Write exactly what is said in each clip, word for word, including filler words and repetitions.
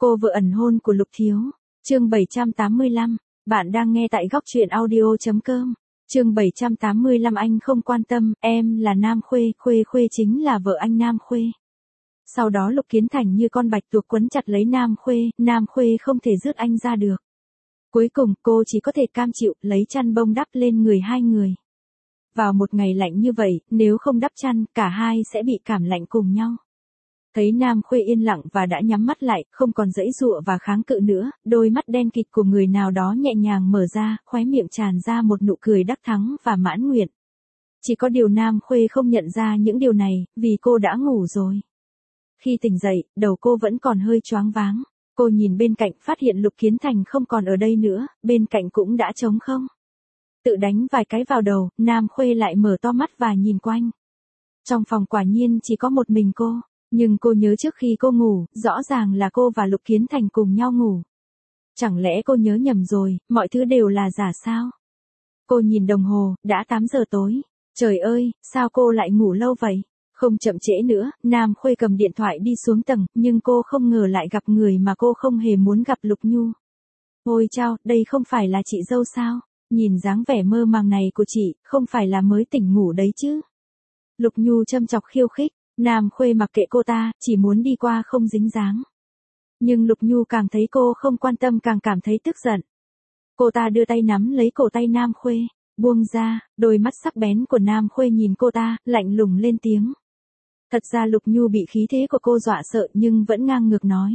Cô vợ ẩn hôn của Lục Thiếu. Chương bảy trăm tám mươi lăm. Bạn đang nghe tại góc truyện audio.com. Chương bảy trăm tám mươi lăm. Anh không quan tâm, em là Nam Khuê, Khuê Khuê chính là vợ anh Nam Khuê. Sau đó Lục Kiến Thành như con bạch tuộc quấn chặt lấy Nam Khuê, Nam Khuê không thể rước anh ra được. Cuối cùng cô chỉ có thể cam chịu lấy chăn bông đắp lên người hai người. Vào một ngày lạnh như vậy, nếu không đắp chăn, cả hai sẽ bị cảm lạnh cùng nhau. Thấy Nam Khuê yên lặng và đã nhắm mắt lại, không còn giãy giụa và kháng cự nữa, đôi mắt đen kịt của người nào đó nhẹ nhàng mở ra, khóe miệng tràn ra một nụ cười đắc thắng và mãn nguyện. Chỉ có điều Nam Khuê không nhận ra những điều này, vì cô đã ngủ rồi. Khi tỉnh dậy, đầu cô vẫn còn hơi choáng váng. Cô nhìn bên cạnh phát hiện Lục Kiến Thành không còn ở đây nữa, bên cạnh cũng đã trống không. Tự đánh vài cái vào đầu, Nam Khuê lại mở to mắt và nhìn quanh. Trong phòng quả nhiên chỉ có một mình cô. Nhưng cô nhớ trước khi cô ngủ, rõ ràng là cô và Lục Kiến Thành cùng nhau ngủ. Chẳng lẽ cô nhớ nhầm rồi, mọi thứ đều là giả sao? Cô nhìn đồng hồ, đã tám giờ tối. Trời ơi, sao cô lại ngủ lâu vậy? Không chậm trễ nữa, Nam Khuê cầm điện thoại đi xuống tầng, nhưng cô không ngờ lại gặp người mà cô không hề muốn gặp, Lục Nhu. Ôi chao, đây không phải là chị dâu sao? Nhìn dáng vẻ mơ màng này của chị, không phải là mới tỉnh ngủ đấy chứ? Lục Nhu châm chọc khiêu khích. Nam Khuê mặc kệ cô ta, chỉ muốn đi qua không dính dáng. Nhưng Lục Nhu càng thấy cô không quan tâm càng cảm thấy tức giận. Cô ta đưa tay nắm lấy cổ tay Nam Khuê, buông ra, đôi mắt sắc bén của Nam Khuê nhìn cô ta, lạnh lùng lên tiếng. Thật ra Lục Nhu bị khí thế của cô dọa sợ nhưng vẫn ngang ngược nói.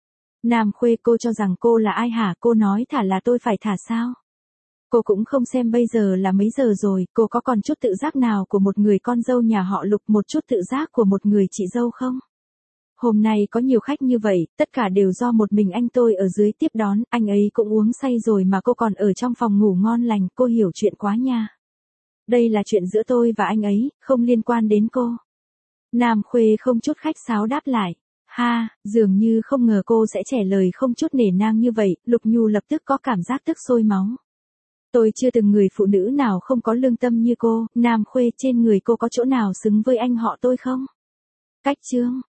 Nam Khuê, cô cho rằng cô là ai hả? Cô nói thả là tôi phải thả sao? Cô cũng không xem bây giờ là mấy giờ rồi, cô có còn chút tự giác nào của một người con dâu nhà họ Lục, một chút tự giác của một người chị dâu không? Hôm nay có nhiều khách như vậy, tất cả đều do một mình anh tôi ở dưới tiếp đón, anh ấy cũng uống say rồi mà cô còn ở trong phòng ngủ ngon lành, cô hiểu chuyện quá nha. Đây là chuyện giữa tôi và anh ấy, không liên quan đến cô. Nam Khuê không chút khách sáo đáp lại. Ha, dường như không ngờ cô sẽ trả lời không chút nể nang như vậy, Lục Nhu lập tức có cảm giác tức sôi máu. Tôi chưa từng người phụ nữ nào không có lương tâm như cô, Nam Khuê, trên người cô có chỗ nào xứng với anh họ tôi không? Cách chương.